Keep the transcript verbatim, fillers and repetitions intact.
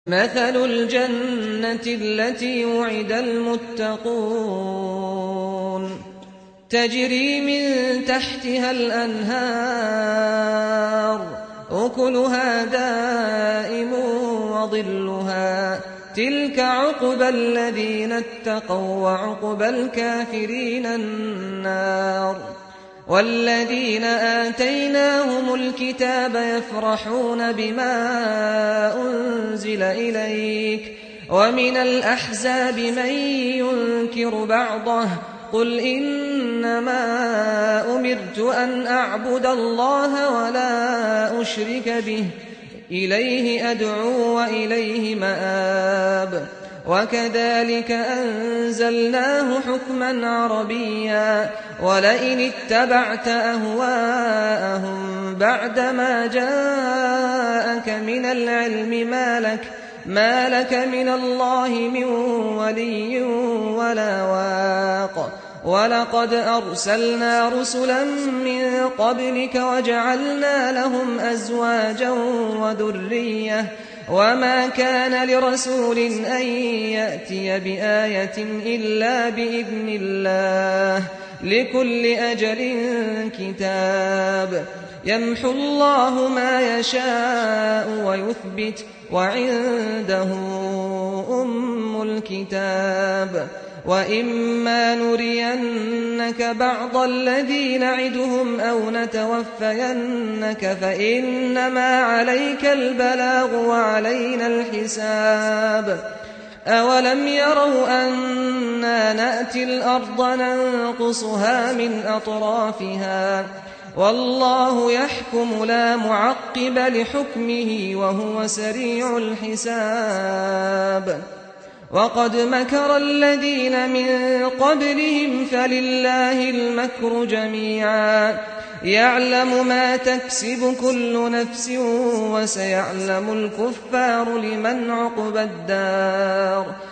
مَثَلُ الْجَنَّةِ الَّتِي وُعِدَ الْمُتَّقُونَ تَجْرِي مِن تَحْتِهَا الْأَنْهَارُ أُكُلُهَا دَائِمٌ وَظِلُّهَا ۚ تِلْكَ عُقْبَى الَّذِينَ اتَّقَوا ۖ وَّعُقْبَى الْكَافِرِينَ النَّارُ. وَالَّذِينَ آتَيْنَاهُمُ الْكِتَابَ يَفْرَحُونَ بِمَا أُنزِلَ إِلَيْكَ ۖ وَمِنَ الْأَحْزَابِ مَن يُنكِرُ بَعْضَهُ ۚ قُلْ إِنَّمَا أُمِرْتُ أَنْ أَعْبُدَ اللَّهَ وَلَا أُشْرِكَ بِهِ ۚ إِلَيْهِ أَدْعُو وَإِلَيْهِ مَآبِ. وَكَذَٰلِكَ أَنزَلْنَاهُ حُكْمًا عَرَبِيًّا ۚ وَلَئِنِ اتَّبَعْتَ أَهْوَاءَهُم بَعْدَمَا جَاءَكَ مِنَ الْعِلْمِ مَا لَكَ مِنَ اللَّهِ مِن وَلِيٍّ وَلَا وَاقٍ. وَلَقَدْ أَرْسَلْنَا رُسُلًا مِّن قَبْلِكَ وَجَعَلْنَا لَهُمْ أَزْوَاجًا وَذُرِّيَّةً ۚ وَمَا كَانَ لِرَسُولٍ أَن يَأْتِيَ بِآيَةٍ إِلَّا بِإِذْنِ اللَّهِ ۗ لِكُلِّ أَجَلٍ كِتَابٌ. يَمْحُو اللَّهُ مَا يَشَاءُ وَيُثْبِتُ ۖ وَعِندَهُ أُمُّ الْكِتَابِ. وَإِمَّا نُرِيَنَّكَ بَعْضَ الَّذِي نَعِدُهُمْ أَوْ نَتَوَفَّيَنَّكَ فَإِنَّمَا عَلَيْكَ الْبَلَاغُ وَعَلَيْنَا الْحِسَابُ. أَوَلَمْ يَرَوْا أَنَّا نَأْتِي الْأَرْضَ نَنقُصُهَا مِنْ أَطْرَافِهَا ۚ وَاللَّهُ يَحْكُمُ لَا مُعَقِّبَ لِحُكْمِهِ ۚ وَهُوَ سَرِيعُ الْحِسَابِ. وَقَدْ مَكَرَ الَّذِينَ مِن قَبْلِهِمْ فَلِلَّهِ الْمَكْرُ جَمِيعًا ۖ يَعْلَمُ مَا تَكْسِبُ كُلُّ نَفْسٍ ۖ وَسَيَعْلَمُ الْكُفَّارُ لِمَنْ عُقْبَى الدَّارِ.